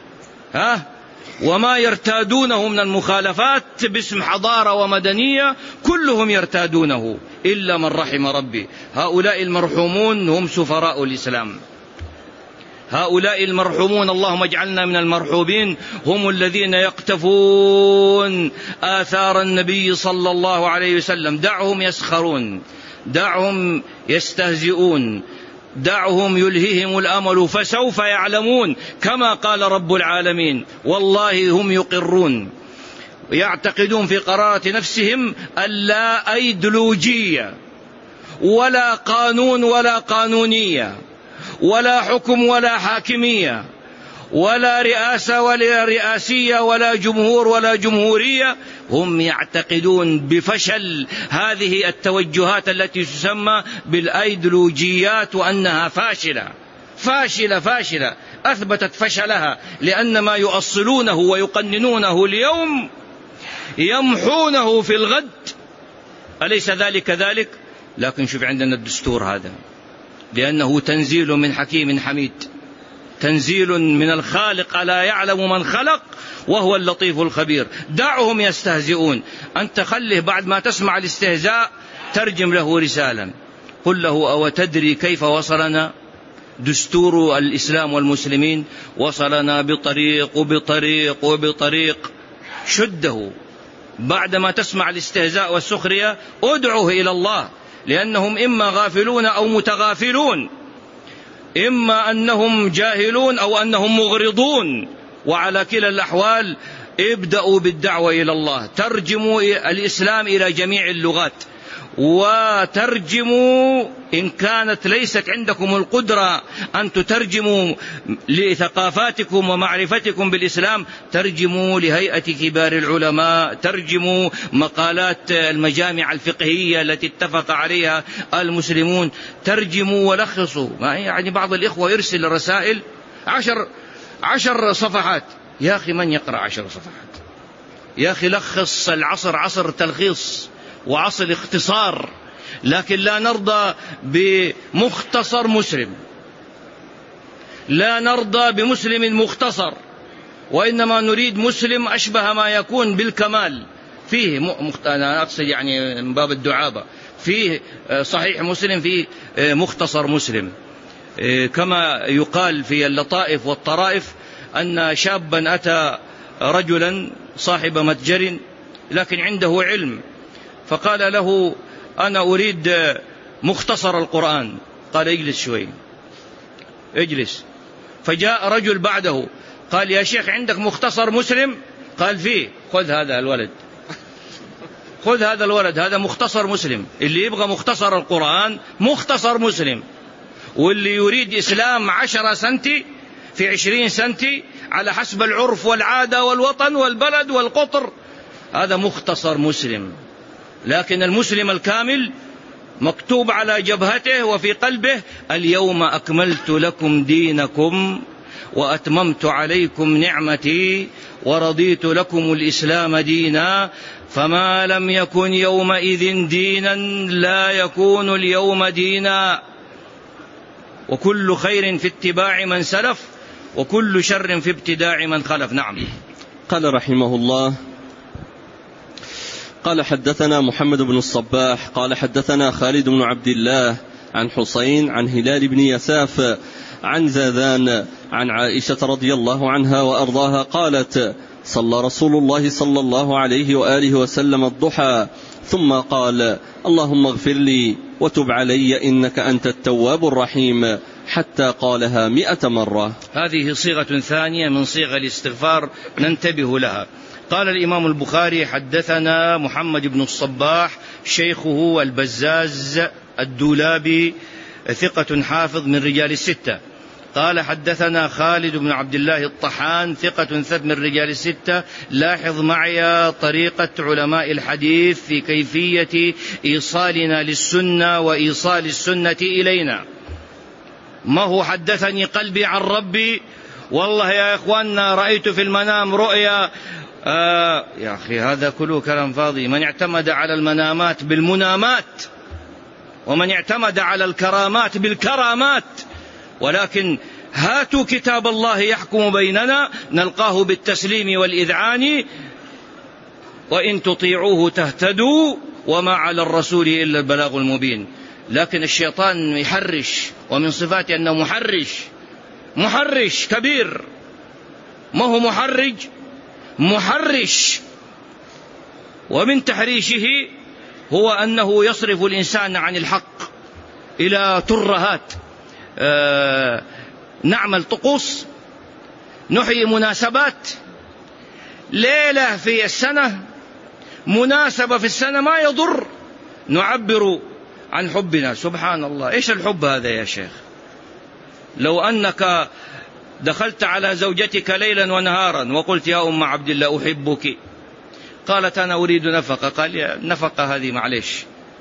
وما يرتادونه من المخالفات باسم حضارة ومدنية كلهم يرتادونه إلا من رحم ربي. هؤلاء المرحومون هم سفراء الإسلام، هؤلاء المرحومون اللهم اجعلنا من المرحومين، هم الذين يقتفون آثار النبي صلى الله عليه وسلم. دعهم يسخرون، دعهم يستهزئون، دعهم يلههم الأمل فسوف يعلمون، كما قال رب العالمين والله هم يقرون. يعتقدون في قرارة نفسهم ألا أيديولوجية ولا قانون ولا قانونية ولا حكم ولا حاكمية ولا رئاسة ولا رئاسية ولا جمهور ولا جمهورية. هم يعتقدون بفشل هذه التوجهات التي تسمى بالأيديولوجيات، وأنها فاشلة أثبتت فشلها، لأن ما يؤصلونه ويقننونه اليوم يمحونه في الغد. أليس ذلك؟ لكن شوف عندنا الدستور هذا، لأنه تنزيل من حكيم حميد، تنزيل من الخالق ألا يعلم من خلق وهو اللطيف الخبير. دعهم يستهزئون، أنت خله بعد ما تسمع الاستهزاء ترجم له رسالة، قل له أو تدري كيف وصلنا دستور الإسلام والمسلمين؟ وصلنا بطريق شده. بعدما تسمع الاستهزاء والسخرية ادعوه إلى الله، لأنهم إما غافلون أو متغافلون، إما أنهم جاهلون أو أنهم مغرضون، وعلى كلا الأحوال ابدأوا بالدعوة إلى الله. ترجموا الإسلام إلى جميع اللغات، وترجموا إن كانت ليست عندكم القدرة أن تترجموا لثقافاتكم ومعرفتكم بالإسلام، ترجموا لهيئة كبار العلماء، ترجموا مقالات المجامع الفقهية التي اتفق عليها المسلمون، ترجموا ولخصوا. يعني بعض الإخوة يرسل رسائل 10 صفحات، يا أخي من يقرأ 10 صفحات؟ يا أخي لخص العصر عصر تلخيص وعصر اختصار، لكن لا نرضى بمختصر مسلم، لا نرضى بمسلم مختصر، وإنما نريد مسلم أشبه ما يكون بالكمال، فيه أنا أقصد يعني من باب الدعابة، فيه صحيح مسلم، فيه مختصر مسلم. كما يقال في اللطائف والطرائف أن شابا أتى رجلا صاحب متجر لكن عنده علم، فقال له أنا أريد مختصر القرآن. قال اجلس شوي، اجلس. فجاء رجل بعده قال يا شيخ عندك مختصر مسلم؟ قال فيه. خذ هذا الولد، خذ هذا الولد، هذا مختصر مسلم. اللي يبغى مختصر القرآن مختصر مسلم، واللي يريد إسلام 10 سنتي في 20 سنتي على حسب العرف والعادة والوطن والبلد والقطر، هذا مختصر مسلم. لكن المسلم الكامل مكتوب على جبهته وفي قلبه اليوم أكملت لكم دينكم وأتممت عليكم نعمتي ورضيت لكم الإسلام دينا، فما لم يكن يومئذ دينا لا يكون اليوم دينا، وكل خير في اتباع من سلف وكل شر في ابتداع من خلف. نعم. قال رحمه الله: قال حدثنا محمد بن الصباح قال حدثنا خالد بن عبد الله عن حسين عن هلال بن يساف عن زاذان عن عائشة رضي الله عنها وأرضاها قالت: صلى رسول الله صلى الله عليه وآله وسلم الضحى ثم قال: اللهم اغفر لي وتب علي إنك أنت التواب الرحيم، حتى قالها 100 مرة. هذه صيغة ثانية من صيغ الاستغفار ننتبه لها. قال الإمام البخاري: حدثنا محمد بن الصباح شيخه البزاز الدولابي ثقة حافظ من رجال الستة. قال حدثنا خالد بن عبد الله الطحان ثقة ثبت من رجال الستة. لاحظ معي طريقة علماء الحديث في كيفية إيصالنا للسنة وإيصال السنة إلينا. ما هو حدثني قلبي عن ربي، والله يا إخواننا رأيت في المنام رؤيا، يا أخي هذا كله كلام فاضي. من اعتمد على المنامات بالمنامات، ومن اعتمد على الكرامات بالكرامات. ولكن هاتوا كتاب الله يحكم بيننا نلقاه بالتسليم والإذعان، وإن تطيعوه تهتدوا وما على الرسول إلا البلاغ المبين. لكن الشيطان يحرش، ومن صفاته أنه محرش كبير. ما هو محرش، ومن تحريشه هو أنه يصرف الإنسان عن الحق إلى ترهات. نعمل طقوس، نحيي مناسبات، ليلة في السنة، مناسبة في السنة ما يضر نعبر عن حبنا. سبحان الله، إيش الحب هذا يا شيخ؟ لو أنك دخلت على زوجتك ليلا ونهارا وقلت يا أم عبد الله أحبك، قالت أنا أريد نفقة، قال يا نفقة هذه معلش.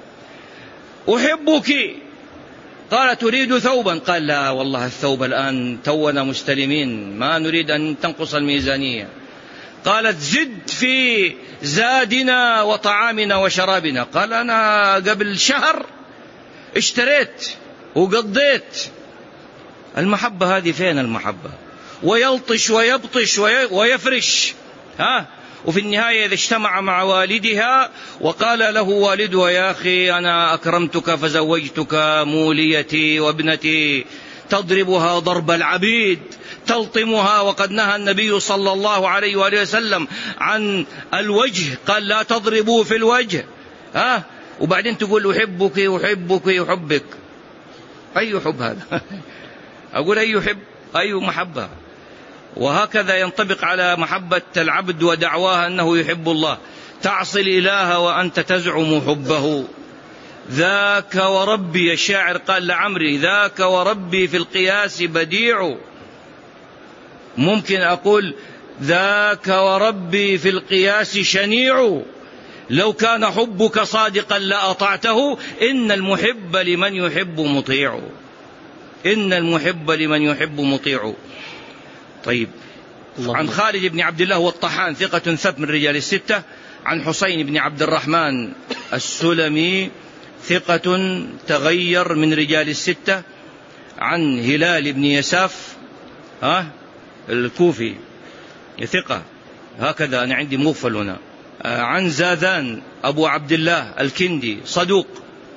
أحبك، قالت تريد ثوبا، قال لا والله الثوب الآن تونا مستلمين ما نريد أن تنقص الميزانية. قالت زد في زادنا وطعامنا وشرابنا، قال أنا قبل شهر اشتريت وقضيت. المحبة هذه فين المحبة؟ ويلطش ويبطش ويفرش، وفي النهاية إذا اجتمع مع والدها وقال له والدها يا أخي أنا أكرمتك فزوجتك موليتي وابنتي، تضربها ضرب العبيد، تلطمها، وقد نهى النبي صلى الله عليه وآله وسلم عن الوجه، قال لا تضربوا في الوجه، وبعدين تقول أحبك أحبك أحبك. أي حب هذا؟ أقول أي حب، أي محبة. وهكذا ينطبق على محبة العبد ودعواه أنه يحب الله. تعصي الإله وأنت تزعم حبه. ذاك وربي، الشاعر قال لعمري ذاك وربي في القياس بديع. ممكن أقول ذاك وربي في القياس شنيع، لو كان حبك صادقا لأطعته، إن المحب لمن يحب مطيع، إن المحب لمن يحب مطيع. طيب، عن خالد بن عبد الله والطحان ثقة ثبت من رجال الستة. عن حسين بن عبد الرحمن السلمي ثقة تغير من رجال الستة. عن هلال بن يساف الكوفي ثقة، هكذا أنا عندي مغفل هنا، عن زاذان أبو عبد الله الكندي صدوق،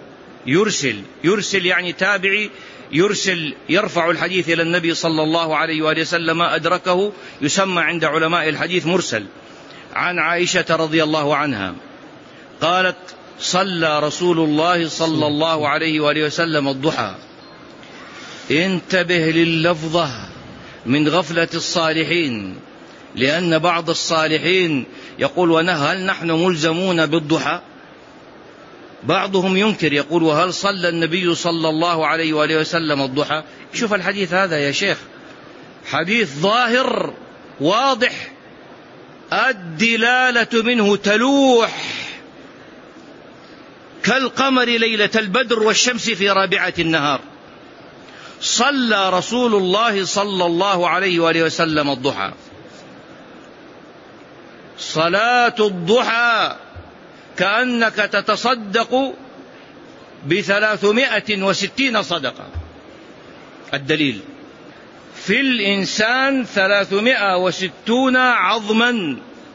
يرسل يعني تابعي، يرسل يرفع الحديث إلى النبي صلى الله عليه وآله وسلم، ما أدركه يسمى عند علماء الحديث مرسل. عن عائشة رضي الله عنها قالت: صلى رسول الله صلى الله عليه وآله وسلم الضحى. انتبه لللفظة من غفلة الصالحين، لأن بعض الصالحين يقول: هل نحن ملزمون بالضحى؟ بعضهم ينكر يقول: وهل صلى النبي صلى الله عليه وآله وسلم الضحى؟ شوف الحديث هذا يا شيخ، حديث ظاهر واضح، الدلالة منه تلوح كالقمر ليلة البدر والشمس في رابعة النهار. صلى رسول الله صلى الله عليه وآله وسلم الضحى. صلاة الضحى كأنك تتصدق ب360 صدقة. الدليل: في الإنسان 360 عظما،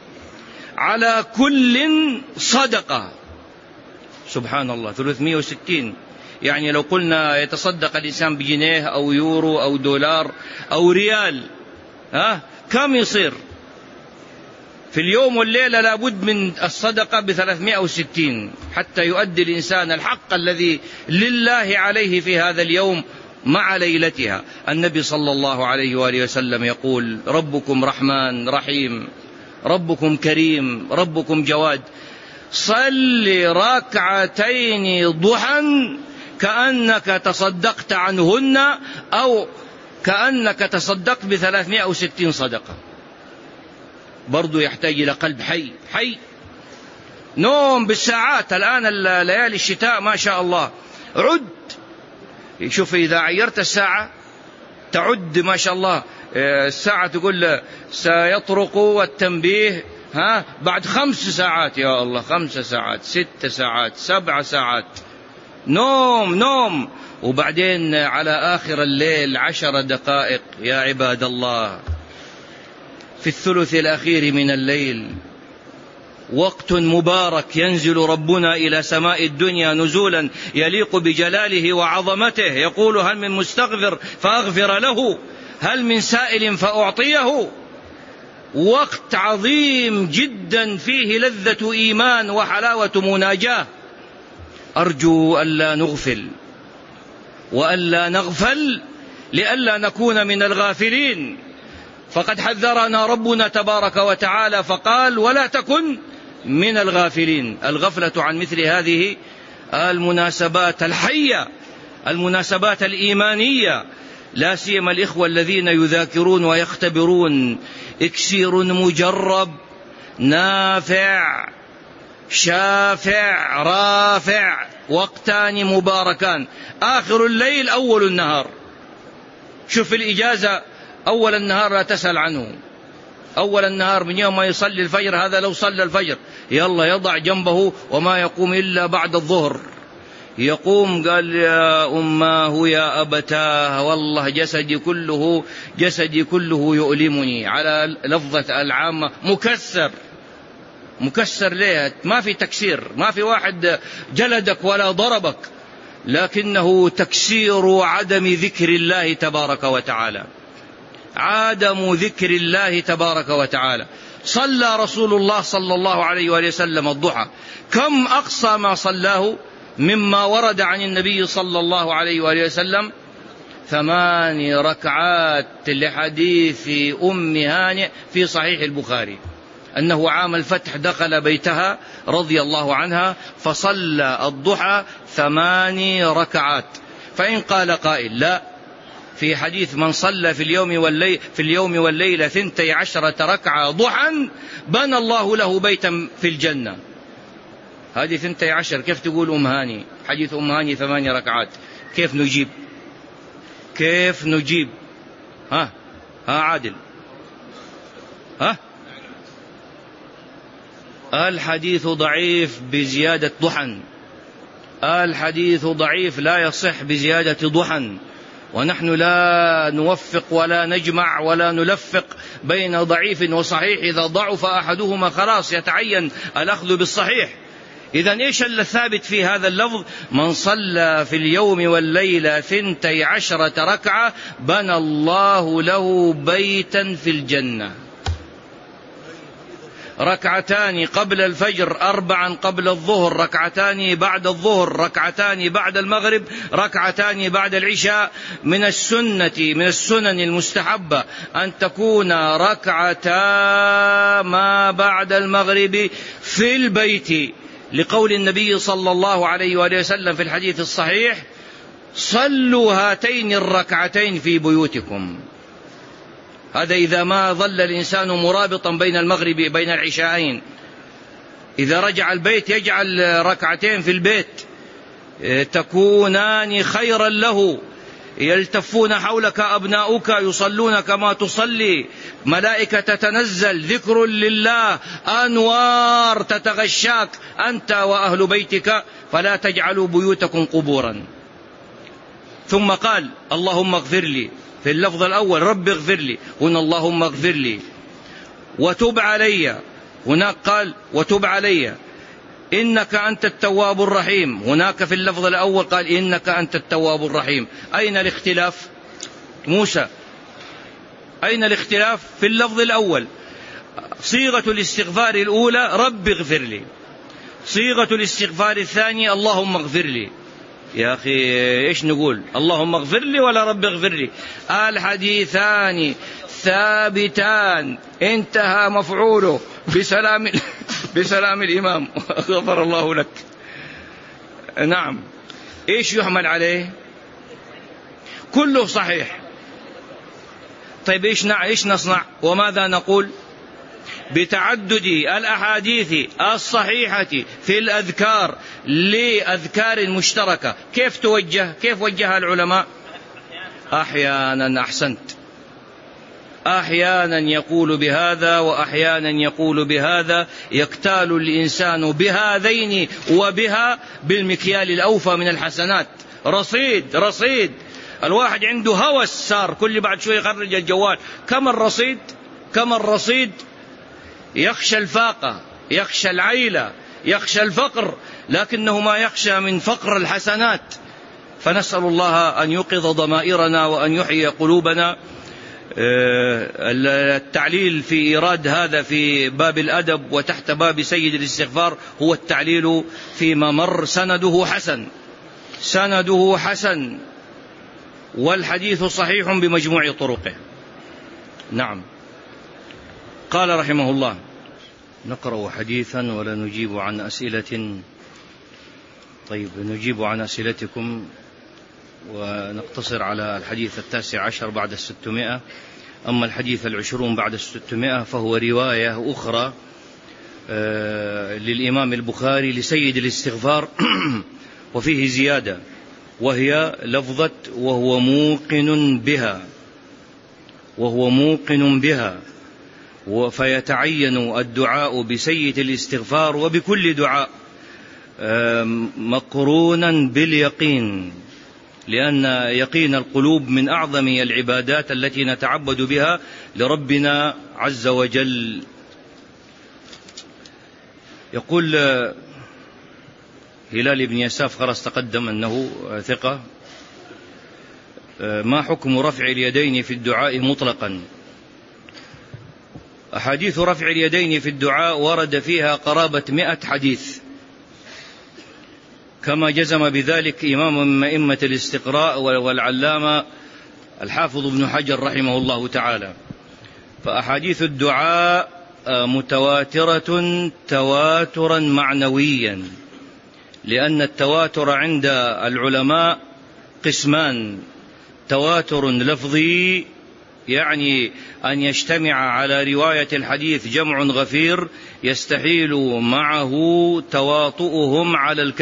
على كل صدقة. سبحان الله، 360. يعني لو قلنا يتصدق الإنسان بجنيه أو يورو أو دولار أو ريال، كم يصير في اليوم والليلة؟ لابد من الصدقة ب360 حتى يؤدي الإنسان الحق الذي لله عليه في هذا اليوم مع ليلتها. النبي صلى الله عليه وآله وسلم يقول: ربكم رحمن رحيم، ربكم كريم، ربكم جواد. صل ركعتين ضحى كأنك تصدقت عنهن، أو كأنك تصدقت ب360 صدقة. برضو يحتاج إلى قلب حي. نوم بالساعات الآن، ليالي الشتاء ما شاء الله، عد. شوف إذا عيرت الساعة تعد ما شاء الله، الساعة تقول سيطرق والتنبيه بعد 5 ساعات، يا الله 5 ساعات 6 ساعات 7 ساعات نوم، وبعدين على آخر الليل 10 دقائق. يا عباد الله، في الثلث الأخير من الليل وقت مبارك، ينزل ربنا إلى سماء الدنيا نزولا يليق بجلاله وعظمته، يقول: هل من مستغفر فأغفر له، هل من سائل فأعطيه. وقت عظيم جدا فيه لذة إيمان وحلاوة مناجاة. أرجو ألا نغفل وألا نغفل لئلا نكون من الغافلين، فقد حذرنا ربنا تبارك وتعالى فقال: ولا تكن من الغافلين. الغفلة عن مثل هذه المناسبات الحية، المناسبات الإيمانية، لا سيما الإخوة الذين يذاكرون ويختبرون. إكسير مجرب نافع شافع رافع، وقتان مباركان، آخر الليل أول النهار. شوف الإجازة، أول النهار لا تسأل عنه، أول النهار من يوم ما يصلي الفجر، هذا لو صلى الفجر يلا يضع جنبه وما يقوم إلا بعد الظهر. يقوم قال: يا أماه يا أبتاه، والله جسدي كله يؤلمني، على لفظة العامة مكسر ليه؟ ما في تكسير، ما في واحد جلدك ولا ضربك، لكنه تكسير عدم ذكر الله تبارك وتعالى، عدم ذكر الله تبارك وتعالى. صلى رسول الله صلى الله عليه وآله وسلم الضحى. كم أقصى ما صلاه مما ورد عن النبي صلى الله عليه وآله وسلم؟ 8 ركعات، لحديث أم هانئ في صحيح البخاري أنه عام الفتح دخل بيتها رضي الله عنها فصلى الضحى 8 ركعات. فإن قال قائل: لا، في حديث من صلى في اليوم والليلة 12 ركعة ضحى بنى الله له بيتا في الجنة. هذه 12، كيف تقول أم هاني؟ حديث أم هاني 8 ركعات، كيف نجيب؟ ها عادل، الحديث ضعيف بزيادة ضحى، الحديث ضعيف لا يصح بزيادة ضحى، ونحن لا نوفق ولا نجمع ولا نلفق بين ضعيف وصحيح، إذا ضعف أحدهما خلاص يتعين الأخذ بالصحيح. إذن إيش الثابت في هذا اللفظ؟ من صلى في اليوم والليلة 12 ركعة بنى الله له بيتا في الجنة. ركعتان قبل الفجر، 4 قبل الظهر، ركعتان بعد الظهر، ركعتان بعد المغرب، ركعتان بعد العشاء. من السنن المستحبة أن تكون ركعتا ما بعد المغرب في البيت، لقول النبي صلى الله عليه وآله وسلم في الحديث الصحيح: صلوا هاتين الركعتين في بيوتكم. هذا إذا ما ظل الإنسان مرابطا بين المغرب بين العشاءين. إذا رجع البيت يجعل ركعتين في البيت تكونان خيرا له. يلتفون حولك أبناؤك يصلون كما تصلي، ملائكة تتنزل، ذكر لله، أنوار تتغشاك أنت وأهل بيتك، فلا تجعلوا بيوتكم قبورا. ثم قال: اللهم اغفر لي. في اللفظ الأول رب اغفر لي، هنا اللهم اغفر لي. وتب علي، هناك قال وتب علي إنك أنت التواب الرحيم، هناك في اللفظ الأول قال إنك أنت التواب الرحيم. أين الاختلاف موسى؟ أين الاختلاف؟ في اللفظ الأول صيغة الاستغفار الأولى رب اغفر لي، صيغة الاستغفار الثانية اللهم اغفر لي. يا أخي إيش نقول؟ اللهم اغفر لي ولا رب اغفر لي؟ الحديثان ثابتان، انتهى مفعوله بسلام الإمام غفر الله لك. نعم. إيش يحمل عليه؟ كله صحيح. طيب إيش نصنع وماذا نقول؟ بتعدد الأحاديث الصحيحة في الأذكار لأذكار مشتركة، كيف وجهها العلماء؟ أحيانا أحسنت، أحيانا يقول بهذا وأحيانا يقول بهذا، يكتال الإنسان بهذين وبها بالمكيال الأوفى من الحسنات. رصيد الواحد عنده هوس صار كل بعد شوي يخرج الجوال. كم الرصيد يخشى الفاقة، يخشى العيلة، يخشى الفقر، لكنه ما يخشى من فقر الحسنات. فنسأل الله أن يوقظ ضمائرنا وأن يحيي قلوبنا. التعليل في إيراد هذا في باب الأدب وتحت باب سيد الاستغفار هو التعليل فيما مر، سنده حسن والحديث صحيح بمجموع طرقه. نعم. قال رحمه الله: نقرأ حديثا ولا نجيب عن أسئلة. طيب نجيب عن أسئلتكم ونقتصر على الحديث 19 بعد 600. أما الحديث 20 بعد 600 فهو رواية أخرى للإمام البخاري لسيد الاستغفار وفيه زيادة، وهي لفظة وهو موقن بها، فيتعين الدعاء بسيد الاستغفار وبكل دعاء مقرونا باليقين، لأن يقين القلوب من أعظم العبادات التي نتعبد بها لربنا عز وجل. يقول هلال بن يساف، خلاص تقدم أنه ثقة: ما حكم رفع اليدين في الدعاء مطلقا؟ أحاديث رفع اليدين في الدعاء ورد فيها قرابة 100 حديث، كما جزم بذلك إمام من أئمة الاستقراء والعلامة الحافظ ابن حجر رحمه الله تعالى. فأحاديث الدعاء متواترة تواترا معنويا، لأن التواتر عند العلماء قسمان: تواتر لفظي، يعني أن يجتمع على رواية الحديث جمع غفير يستحيل معه تواطؤهم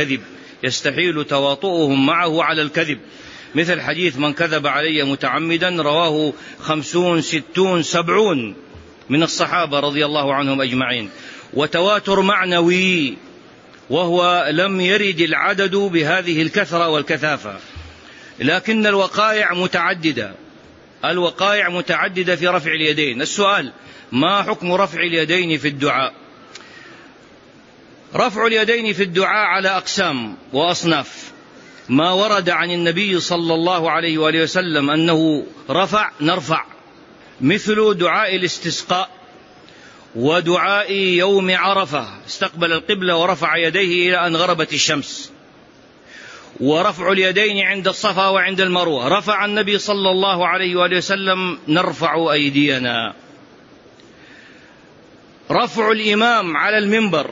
على الكذب، مثل حديث من كذب علي متعمدا رواه 50 60 70 من الصحابة رضي الله عنهم أجمعين. وتواتر معنوي، وهو لم يرد العدد بهذه الكثرة والكثافة، لكن الوقائع متعددة. الوقائع متعددة في رفع اليدين. السؤال: ما حكم رفع اليدين في الدعاء؟ رفع اليدين في الدعاء على أقسام وأصناف. ما ورد عن النبي صلى الله عليه وآله وسلم أنه نرفع، مثل دعاء الاستسقاء ودعاء يوم عرفة، استقبل القبلة ورفع يديه إلى أن غربت الشمس. ورفع اليدين عند الصفا وعند المروة، رفع النبي صلى الله عليه وآله وسلم: نرفع أيدينا. رفع الإمام على المنبر،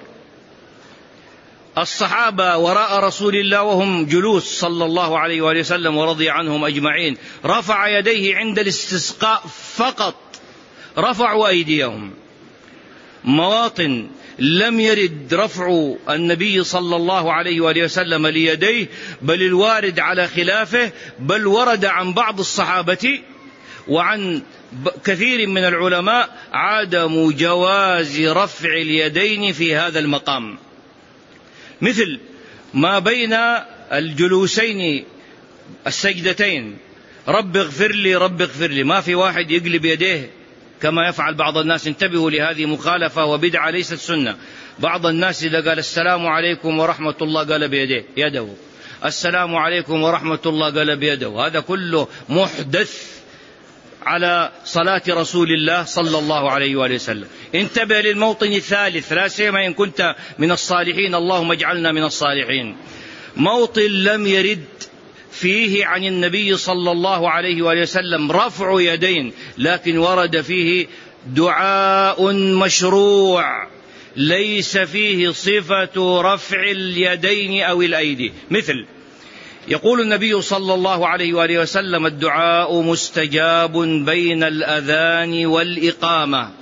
الصحابة وراء رسول الله وهم جلوس صلى الله عليه وآله وسلم ورضي عنهم أجمعين، رفع يديه عند الاستسقاء فقط، رفعوا أيديهم. مواطن لم يرد رفع النبي صلى الله عليه وآله وسلم ليديه، بل الوارد على خلافه، بل ورد عن بعض الصحابة وعن كثير من العلماء عدم جواز رفع اليدين في هذا المقام، مثل ما بين الجلوسين السجدتين: رب اغفر لي رب اغفر لي. ما في واحد يقلب يديه كما يفعل بعض الناس. انتبهوا لهذه مخالفة وبدعة ليست سنة. بعض الناس إذا قال السلام عليكم ورحمة الله قال بيده، السلام عليكم ورحمة الله قال بيده. هذا كله محدث على صلاة رسول الله صلى الله عليه وآله وسلم. انتبه للموطن الثالث، لا سيما إن كنت من الصالحين، اللهم اجعلنا من الصالحين. موطن لم يرد فيه عن النبي صلى الله عليه وآله وسلم رفع يدين، لكن ورد فيه دعاء مشروع ليس فيه صفة رفع اليدين أو الأيدي، مثل يقول النبي صلى الله عليه وآله وسلم: الدعاء مستجاب بين الأذان والإقامة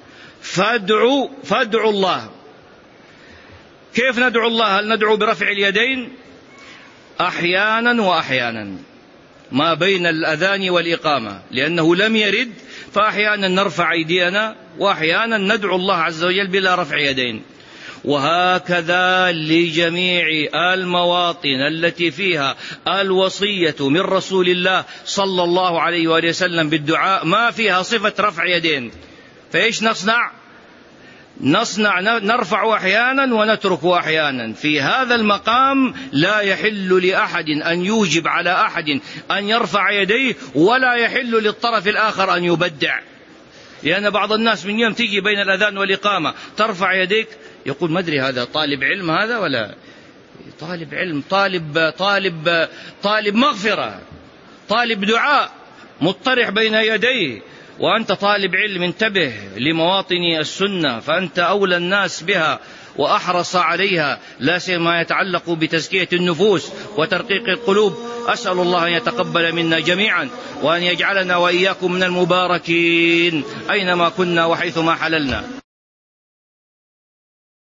فادعوا الله. كيف ندعو الله؟ هل ندعو برفع اليدين؟ أحيانا وأحيانا ما بين الأذان والإقامة، لأنه لم يرد، فأحيانا نرفع أيدينا وأحيانا ندعو الله عز وجل بلا رفع يدين. وهكذا لجميع المواطن التي فيها الوصية من رسول الله صلى الله عليه وآله وسلم بالدعاء ما فيها صفة رفع يدين. فإيش نصنع؟ نرفع أحيانا ونترك أحيانا. في هذا المقام لا يحل لأحد أن يوجب على أحد أن يرفع يديه، ولا يحل للطرف الآخر أن يبدع. لأن بعض الناس من يوم تيجي بين الأذان والإقامة ترفع يديك، يقول ما أدري هذا طالب علم هذا ولا طالب علم، طالب مغفرة، طالب دعاء مضطرح بين يديه، وأنت طالب علم. انتبه لمواطن السنة، فأنت أولى الناس بها وأحرص عليها، لا سيما يتعلق بتزكية النفوس وترقيق القلوب. أسأل الله أن يتقبل منا جميعا، وأن يجعلنا وإياكم من المباركين أينما كنا وحيثما حللنا.